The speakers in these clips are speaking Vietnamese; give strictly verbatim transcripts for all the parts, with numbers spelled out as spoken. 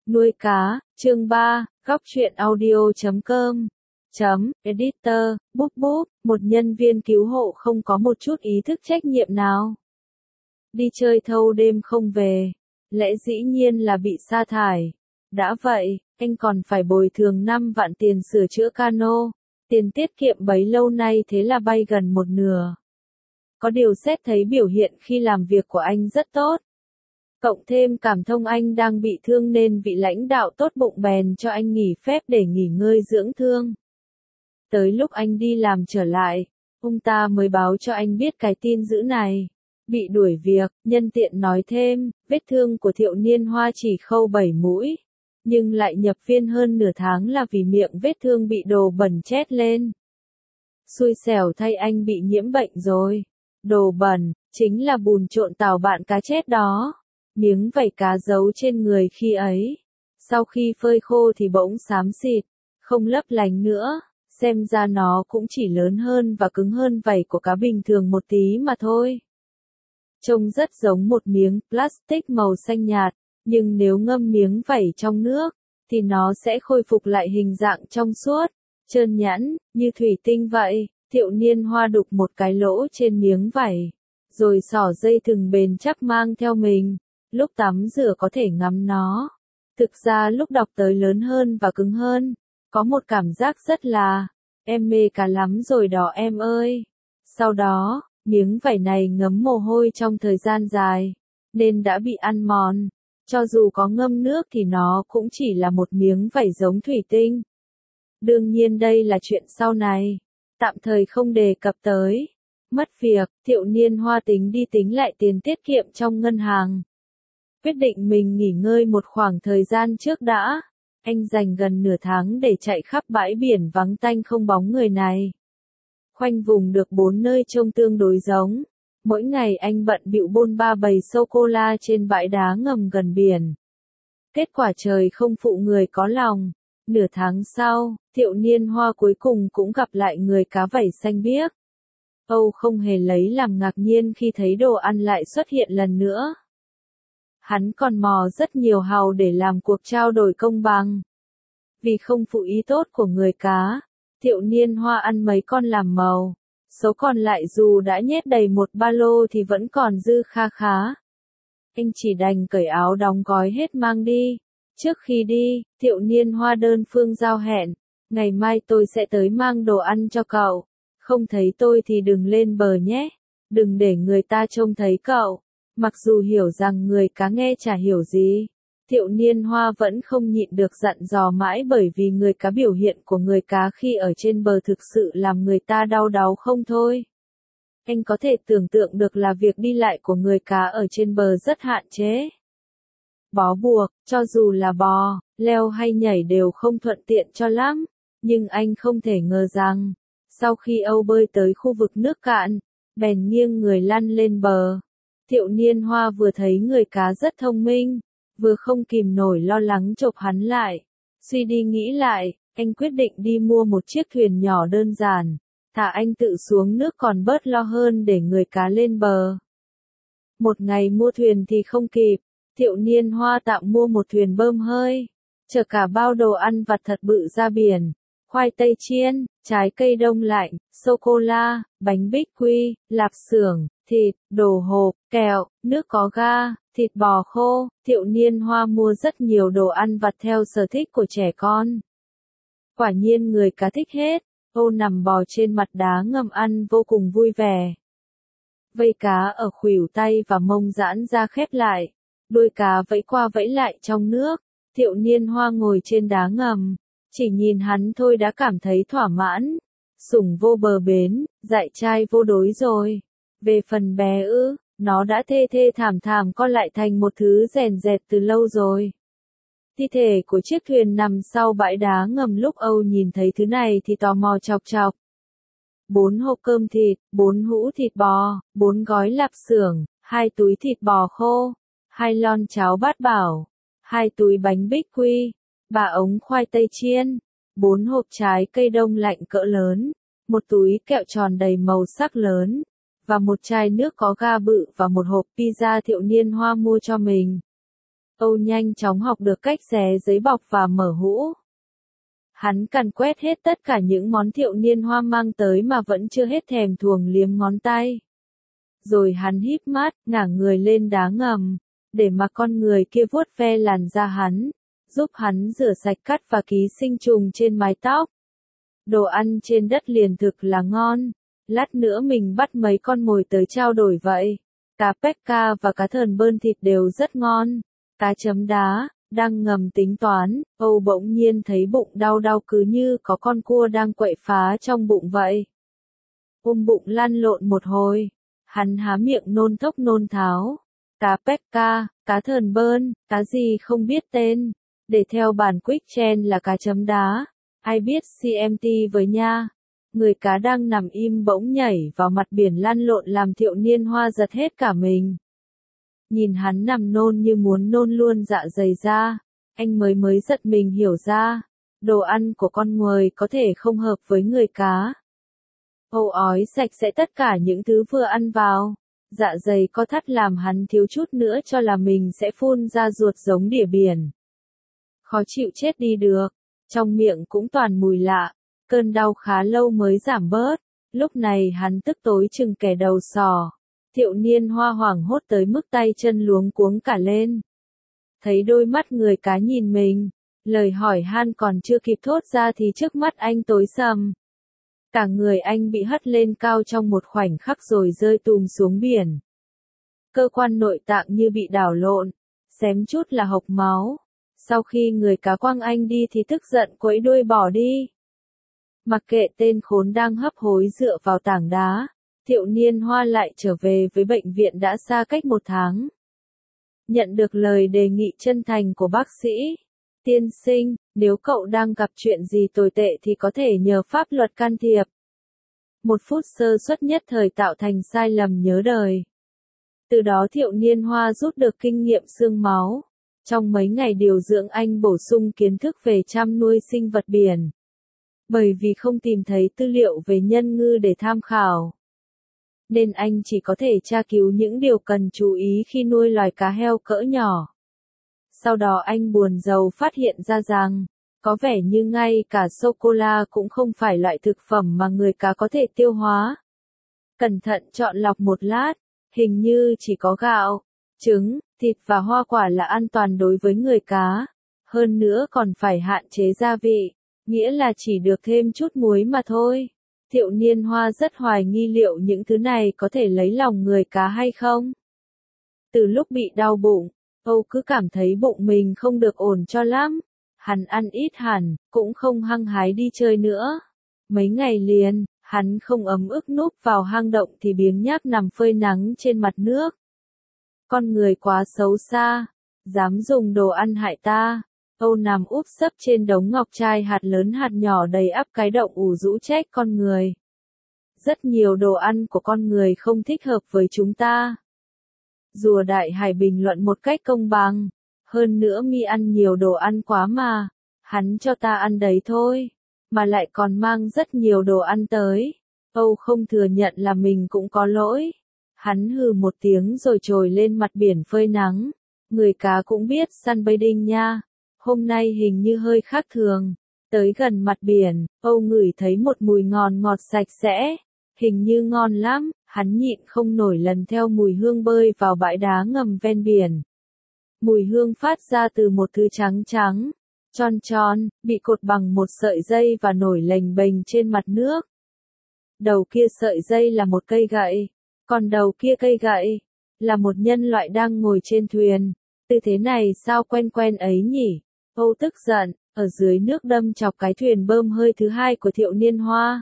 Nuôi cá, chương ba, góc truyện audio chấm com. Chấm, editor, búp búp, một nhân viên cứu hộ không có một chút ý thức trách nhiệm nào. Đi chơi thâu đêm không về, lẽ dĩ nhiên là bị sa thải. Đã vậy, anh còn phải bồi thường năm vạn tiền sửa chữa cano, tiền tiết kiệm bấy lâu nay thế là bay gần một nửa. Có điều xét thấy biểu hiện khi làm việc của anh rất tốt. Cộng thêm cảm thông anh đang bị thương nên vị lãnh đạo tốt bụng bèn cho anh nghỉ phép để nghỉ ngơi dưỡng thương. Tới lúc anh đi làm trở lại, ông ta mới báo cho anh biết cái tin dữ này. Bị đuổi việc, nhân tiện nói thêm, vết thương của Thiệu Niên Hoa chỉ khâu bảy mũi, nhưng lại nhập viện hơn nửa tháng là vì miệng vết thương bị đồ bẩn chét lên. Xui xẻo thay anh bị nhiễm bệnh rồi. Đồ bẩn, chính là bùn trộn tảo bạn cá chét đó. Miếng vảy cá giấu trên người khi ấy. Sau khi phơi khô thì bỗng xám xịt, không lấp lánh nữa, xem ra nó cũng chỉ lớn hơn và cứng hơn vảy của cá bình thường một tí mà thôi. Trông rất giống một miếng plastic màu xanh nhạt, nhưng nếu ngâm miếng vảy trong nước, thì nó sẽ khôi phục lại hình dạng trong suốt, trơn nhẵn, như thủy tinh vậy. Thiệu Niên Hoa đục một cái lỗ trên miếng vảy, rồi xỏ dây thừng bền chắc mang theo mình. Lúc tắm rửa có thể ngắm nó. Thực ra lúc đọc tới lớn hơn và cứng hơn, có một cảm giác rất là, em mê cá lắm rồi đó em ơi. Sau đó, miếng vảy này ngấm mồ hôi trong thời gian dài, nên đã bị ăn mòn. Cho dù có ngâm nước thì nó cũng chỉ là một miếng vảy giống thủy tinh. Đương nhiên đây là chuyện sau này, tạm thời không đề cập tới. Mất việc, Thiệu Niên Hoa tính đi tính lại tiền tiết kiệm trong ngân hàng. Quyết định mình nghỉ ngơi một khoảng thời gian trước đã. Anh dành gần nửa tháng để chạy khắp bãi biển vắng tanh không bóng người này. Khoanh vùng được bốn nơi trông tương đối giống. Mỗi ngày anh bận bịu bôn ba bầy sô-cô-la trên bãi đá ngầm gần biển. Kết quả trời không phụ người có lòng. Nửa tháng sau, Thiệu Niên Hoa cuối cùng cũng gặp lại người cá vảy xanh biếc. Âu không hề lấy làm ngạc nhiên khi thấy đồ ăn lại xuất hiện lần nữa. Hắn còn mò rất nhiều hàu để làm cuộc trao đổi công bằng. Vì không phụ ý tốt của người cá, Thiệu Niên Hoa ăn mấy con làm màu. Số còn lại dù đã nhét đầy một ba lô thì vẫn còn dư kha khá. Anh chỉ đành cởi áo đóng gói hết mang đi. Trước khi đi, Thiệu Niên Hoa đơn phương giao hẹn. Ngày mai tôi sẽ tới mang đồ ăn cho cậu. Không thấy tôi thì đừng lên bờ nhé. Đừng để người ta trông thấy cậu. Mặc dù hiểu rằng người cá nghe chả hiểu gì, Thiệu Niên Hoa vẫn không nhịn được dặn dò mãi bởi vì người cá biểu hiện của người cá khi ở trên bờ thực sự làm người ta đau đáu không thôi. Anh có thể tưởng tượng được là việc đi lại của người cá ở trên bờ rất hạn chế. Bó buộc, cho dù là bò, leo hay nhảy đều không thuận tiện cho lắm, nhưng anh không thể ngờ rằng, sau khi Âu bơi tới khu vực nước cạn, bèn nghiêng người lăn lên bờ. Thiệu Niên Hoa vừa thấy người cá rất thông minh, vừa không kìm nổi lo lắng chộp hắn lại. Suy đi nghĩ lại, anh quyết định đi mua một chiếc thuyền nhỏ đơn giản, thả anh tự xuống nước còn bớt lo hơn để người cá lên bờ. Một ngày mua thuyền thì không kịp, Thiệu Niên Hoa tạm mua một thuyền bơm hơi, chở cả bao đồ ăn vặt thật bự ra biển. Khoai tây chiên, trái cây đông lạnh, sô-cô-la, bánh bích quy, lạp xưởng, thịt, đồ hộp, kẹo, nước có ga, thịt bò khô. Thiệu Niên Hoa mua rất nhiều đồ ăn vặt theo sở thích của trẻ con. Quả nhiên người cá thích hết. Âu nằm bò trên mặt đá ngầm ăn vô cùng vui vẻ. Vây cá ở khuỷu tay và mông giãn ra khép lại. Đuôi cá vẫy qua vẫy lại trong nước. Thiệu Niên Hoa ngồi trên đá ngầm. Chỉ nhìn hắn thôi đã cảm thấy thỏa mãn. Sủng vô bờ bến, dạy trai vô đối rồi. Về phần bé ư, nó đã thê thê thảm thảm co lại thành một thứ rèn rẹt từ lâu rồi. Thi thể của chiếc thuyền nằm sau bãi đá ngầm lúc Âu nhìn thấy thứ này thì tò mò chọc chọc. Bốn hộp cơm thịt, bốn hũ thịt bò, bốn gói lạp xưởng, hai túi thịt bò khô, hai lon cháo bát bảo, hai túi bánh bích quy, ba ống khoai tây chiên, bốn hộp trái cây đông lạnh cỡ lớn, một túi kẹo tròn đầy màu sắc lớn, và một chai nước có ga bự và một hộp pizza Thiệu Niên Hoa mua cho mình. Âu nhanh chóng học được cách xé giấy bọc và mở hũ. Hắn càn quét hết tất cả những món Thiệu Niên Hoa mang tới mà vẫn chưa hết thèm thuồng liếm ngón tay. Rồi hắn híp mắt, ngả người lên đá ngầm, để mà con người kia vuốt ve làn da hắn, giúp hắn rửa sạch cát và ký sinh trùng trên mái tóc. Đồ ăn trên đất liền thực là ngon, lát nữa mình bắt mấy con mồi tới trao đổi vậy. Cá Pecca và cá thờn bơn thịt đều rất ngon. Cá chấm đá, đang ngầm tính toán, Âu bỗng nhiên thấy bụng đau đau cứ như có con cua đang quậy phá trong bụng vậy. Ôm bụng lăn lộn một hồi, hắn há miệng nôn thốc nôn tháo. Cá Pecca, cá thờn bơn, cá gì không biết tên, để theo bản Quick Trend là cá chấm đá, ai biết xê em tê với nha. Người cá đang nằm im bỗng nhảy vào mặt biển lăn lộn làm Thiệu Niên Hoa giật hết cả mình. Nhìn hắn nằm nôn như muốn nôn luôn dạ dày ra, anh mới mới giật mình hiểu ra, đồ ăn của con người có thể không hợp với người cá. Âu ói sạch sẽ tất cả những thứ vừa ăn vào, dạ dày co thắt làm hắn thiếu chút nữa cho là mình sẽ phun ra ruột giống đỉa biển. Khó chịu chết đi được, trong miệng cũng toàn mùi lạ, cơn đau khá lâu mới giảm bớt, lúc này hắn tức tối chừng kẻ đầu sò. Thiệu Niên Hoa hoảng hốt tới mức tay chân luống cuống cả lên. Thấy đôi mắt người cá nhìn mình, lời hỏi han còn chưa kịp thốt ra thì trước mắt anh tối sầm. Cả người anh bị hất lên cao trong một khoảnh khắc rồi rơi tùm xuống biển. Cơ quan nội tạng như bị đảo lộn, xém chút là hộc máu. Sau khi người cá quăng anh đi thì tức giận quẫy đuôi bỏ đi. Mặc kệ tên khốn đang hấp hối dựa vào tảng đá, Thiệu Niên Hoa lại trở về với bệnh viện đã xa cách một tháng. Nhận được lời đề nghị chân thành của bác sĩ. Tiên sinh, nếu cậu đang gặp chuyện gì tồi tệ thì có thể nhờ pháp luật can thiệp. Một phút sơ suất nhất thời tạo thành sai lầm nhớ đời. Từ đó Thiệu Niên Hoa rút được kinh nghiệm xương máu. Trong mấy ngày điều dưỡng anh bổ sung kiến thức về chăm nuôi sinh vật biển. Bởi vì không tìm thấy tư liệu về nhân ngư để tham khảo, nên anh chỉ có thể tra cứu những điều cần chú ý khi nuôi loài cá heo cỡ nhỏ. Sau đó anh buồn rầu phát hiện ra rằng, có vẻ như ngay cả sô-cô-la cũng không phải loại thực phẩm mà người cá có thể tiêu hóa. Cẩn thận chọn lọc một lát, hình như chỉ có gạo, trứng, thịt và hoa quả là an toàn đối với người cá. Hơn nữa còn phải hạn chế gia vị, nghĩa là chỉ được thêm chút muối mà thôi. Thiệu Niên Hoa rất hoài nghi liệu những thứ này có thể lấy lòng người cá hay không. Từ lúc bị đau bụng, Âu cứ cảm thấy bụng mình không được ổn cho lắm. Hắn ăn ít hẳn, cũng không hăng hái đi chơi nữa. Mấy ngày liền, hắn không ấm ức núp vào hang động thì biếng nhác nằm phơi nắng trên mặt nước. Con người quá xấu xa, dám dùng đồ ăn hại ta. Âu nằm úp sấp trên đống ngọc trai hạt lớn hạt nhỏ đầy ắp cái động ủ rũ trách con người. Rất nhiều đồ ăn của con người không thích hợp với chúng ta. Rùa Đại Hải bình luận một cách công bằng. Hơn nữa mi ăn nhiều đồ ăn quá mà. Hắn cho ta ăn đấy thôi. Mà lại còn mang rất nhiều đồ ăn tới. Âu không thừa nhận là mình cũng có lỗi. Hắn hừ một tiếng rồi trồi lên mặt biển phơi nắng. Người cá cũng biết sunbathing nha. Hôm nay hình như hơi khác thường. Tới gần mặt biển, Âu ngửi thấy một mùi ngon ngọt sạch sẽ. Hình như ngon lắm, hắn nhịn không nổi lần theo mùi hương bơi vào bãi đá ngầm ven biển. Mùi hương phát ra từ một thứ trắng trắng, tròn tròn, bị cột bằng một sợi dây và nổi lềnh bềnh trên mặt nước. Đầu kia sợi dây là một cây gậy, còn đầu kia cây gậy là một nhân loại đang ngồi trên thuyền. Tư thế này sao quen quen ấy nhỉ? Âu tức giận, ở dưới nước đâm chọc cái thuyền bơm hơi thứ hai của Thiệu Niên Hoa.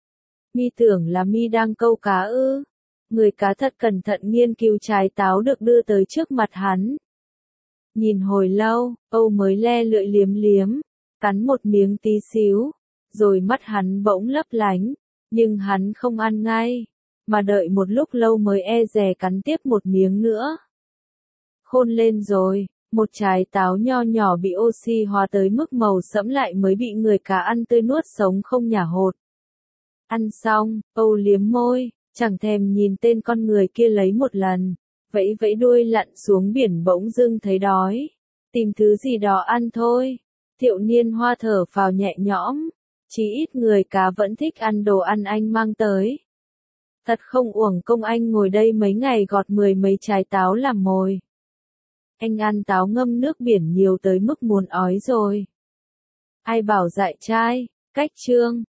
Mi tưởng là mi đang câu cá ư? Người cá thật cẩn thận nghiên cứu trái táo được đưa tới trước mặt hắn. Nhìn hồi lâu, Âu mới le lưỡi liếm liếm, cắn một miếng tí xíu, rồi mắt hắn bỗng lấp lánh, nhưng hắn không ăn ngay, mà đợi một lúc lâu mới e dè cắn tiếp một miếng nữa. Khôn lên rồi. Một trái táo nho nhỏ bị oxy hóa tới mức màu sẫm lại mới bị người cá ăn tươi nuốt sống không nhả hột. Ăn xong, Âu liếm môi, chẳng thèm nhìn tên con người kia lấy một lần, vẫy vẫy đuôi lặn xuống biển bỗng dưng thấy đói. Tìm thứ gì đó ăn thôi. Thiệu Niên Hoa thở phào nhẹ nhõm. Chí ít người cá vẫn thích ăn đồ ăn anh mang tới. Thật không uổng công anh ngồi đây mấy ngày gọt mười mấy trái táo làm mồi. Anh ăn táo ngâm nước biển nhiều tới mức muốn ói rồi. Ai bảo dại trai, cách chương.